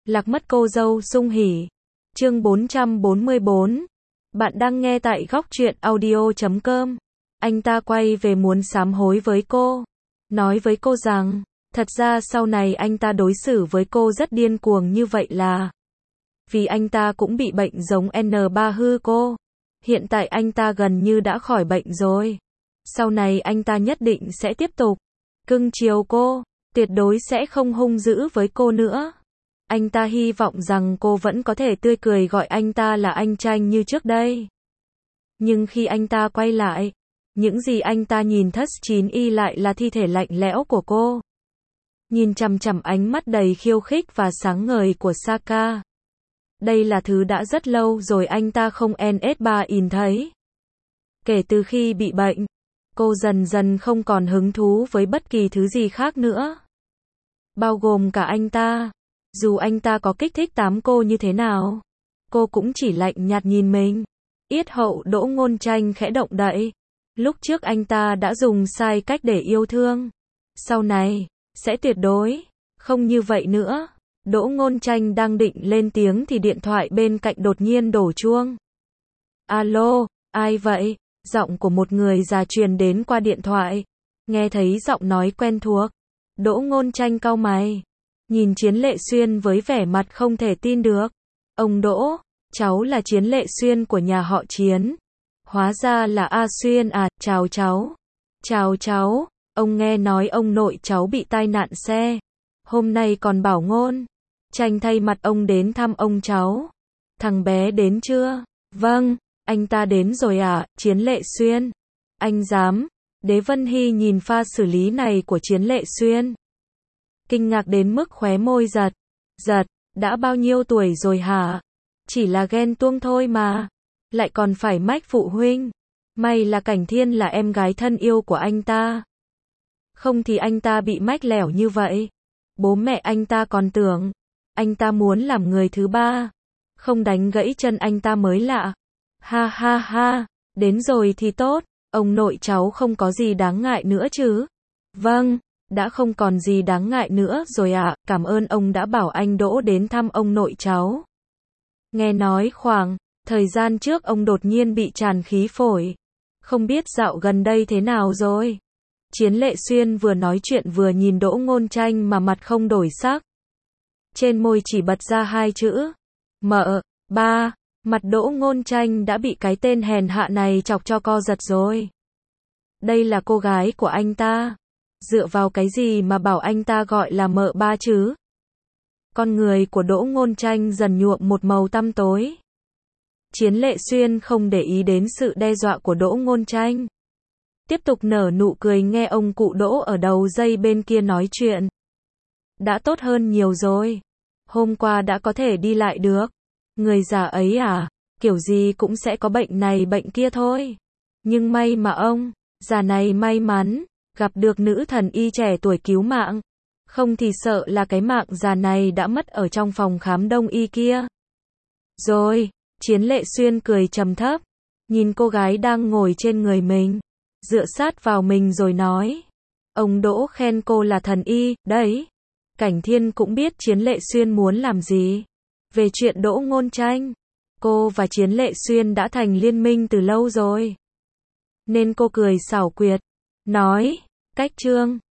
Lạc mất cô dâu sung hỉ. Chương 444. Bạn đang nghe tại góc truyện audio.com. Anh ta quay về muốn sám hối với cô. Nói với cô rằng, thật ra sau này anh ta đối xử với cô rất điên cuồng như vậy là vì anh ta cũng bị bệnh giống N3 hư cô. Hiện tại anh ta gần như đã khỏi bệnh rồi. Sau này anh ta nhất định sẽ tiếp tục cưng chiều cô, tuyệt đối sẽ không hung dữ với cô nữa. Anh ta hy vọng rằng cô vẫn có thể tươi cười gọi anh ta là anh Tranh như trước đây. Nhưng khi anh ta quay lại, những gì anh ta nhìn thất chín y lại là thi thể lạnh lẽo của cô. Nhìn chằm chằm ánh mắt đầy khiêu khích và sáng ngời của Saka. Đây là thứ đã rất lâu rồi anh ta không NS3 in thấy. Kể từ khi bị bệnh, cô dần dần không còn hứng thú với bất kỳ thứ gì khác nữa. Bao gồm cả anh ta. Dù anh ta có kích thích tám cô như thế nào, cô cũng chỉ lạnh nhạt nhìn mình. Yết hậu Đỗ Ngôn Tranh khẽ động đậy. Lúc trước anh ta đã dùng sai cách để yêu thương. Sau này, sẽ tuyệt đối không như vậy nữa. Đỗ Ngôn Tranh đang định lên tiếng thì điện thoại bên cạnh đột nhiên đổ chuông. Alo, ai vậy? Giọng của một người già truyền đến qua điện thoại. Nghe thấy giọng nói quen thuộc, Đỗ Ngôn Tranh cau mày, nhìn Chiến Lệ Xuyên với vẻ mặt không thể tin được. Ông Đỗ, cháu là Chiến Lệ Xuyên của nhà họ Chiến. Hóa ra là A Xuyên à, chào cháu. Chào cháu, ông nghe nói ông nội cháu bị tai nạn xe. Hôm nay còn bảo Ngôn Tranh thay mặt ông đến thăm ông cháu. Thằng bé đến chưa? Vâng, anh ta đến rồi à, Chiến Lệ Xuyên. Anh dám. Đế Vân Hy nhìn pha xử lý này của Chiến Lệ Xuyên, kinh ngạc đến mức khóe môi giật. Đã bao nhiêu tuổi rồi hả? Chỉ là ghen tuông thôi mà. Lại còn phải mách phụ huynh. May là Cảnh Thiên là em gái thân yêu của anh ta. Không thì anh ta bị mách lẻo như vậy. Bố mẹ anh ta còn tưởng anh ta muốn làm người thứ ba. Không đánh gãy chân anh ta mới lạ. Ha ha ha, đến rồi thì tốt. Ông nội cháu không có gì đáng ngại nữa chứ? Vâng, đã không còn gì đáng ngại nữa rồi ạ. Cảm ơn ông đã bảo anh Đỗ đến thăm ông nội cháu. Nghe nói khoảng thời gian trước ông đột nhiên bị tràn khí phổi. Không biết dạo gần đây thế nào rồi? Chiến Lệ Xuyên vừa nói chuyện vừa nhìn Đỗ Ngôn Tranh mà mặt không đổi sắc. Trên môi chỉ bật ra hai chữ. Mợ, ba. Mặt Đỗ Ngôn Tranh đã bị cái tên hèn hạ này chọc cho co giật rồi. Đây là cô gái của anh ta. Dựa vào cái gì mà bảo anh ta gọi là mợ ba chứ? Con người của Đỗ Ngôn Tranh dần nhuộm một màu tăm tối. Chiến Lệ Xuyên không để ý đến sự đe dọa của Đỗ Ngôn Tranh. Tiếp tục nở nụ cười nghe ông cụ Đỗ ở đầu dây bên kia nói chuyện. Đã tốt hơn nhiều rồi. Hôm qua đã có thể đi lại được. Người già ấy à, kiểu gì cũng sẽ có bệnh này bệnh kia thôi. Nhưng may mà ông già này may mắn gặp được nữ thần y trẻ tuổi cứu mạng. Không thì sợ là cái mạng già này đã mất ở trong phòng khám đông y kia. Rồi, Chiến Lệ Xuyên cười trầm thấp, nhìn cô gái đang ngồi trên người mình, dựa sát vào mình rồi nói. Ông Đỗ khen cô là thần y, đấy. Cảnh Thiên cũng biết Chiến Lệ Xuyên muốn làm gì. Về chuyện Đỗ Ngôn Tranh, cô và Chiến Lệ Xuyên đã thành liên minh từ lâu rồi. Nên cô cười xảo quyệt, nói, cách Trương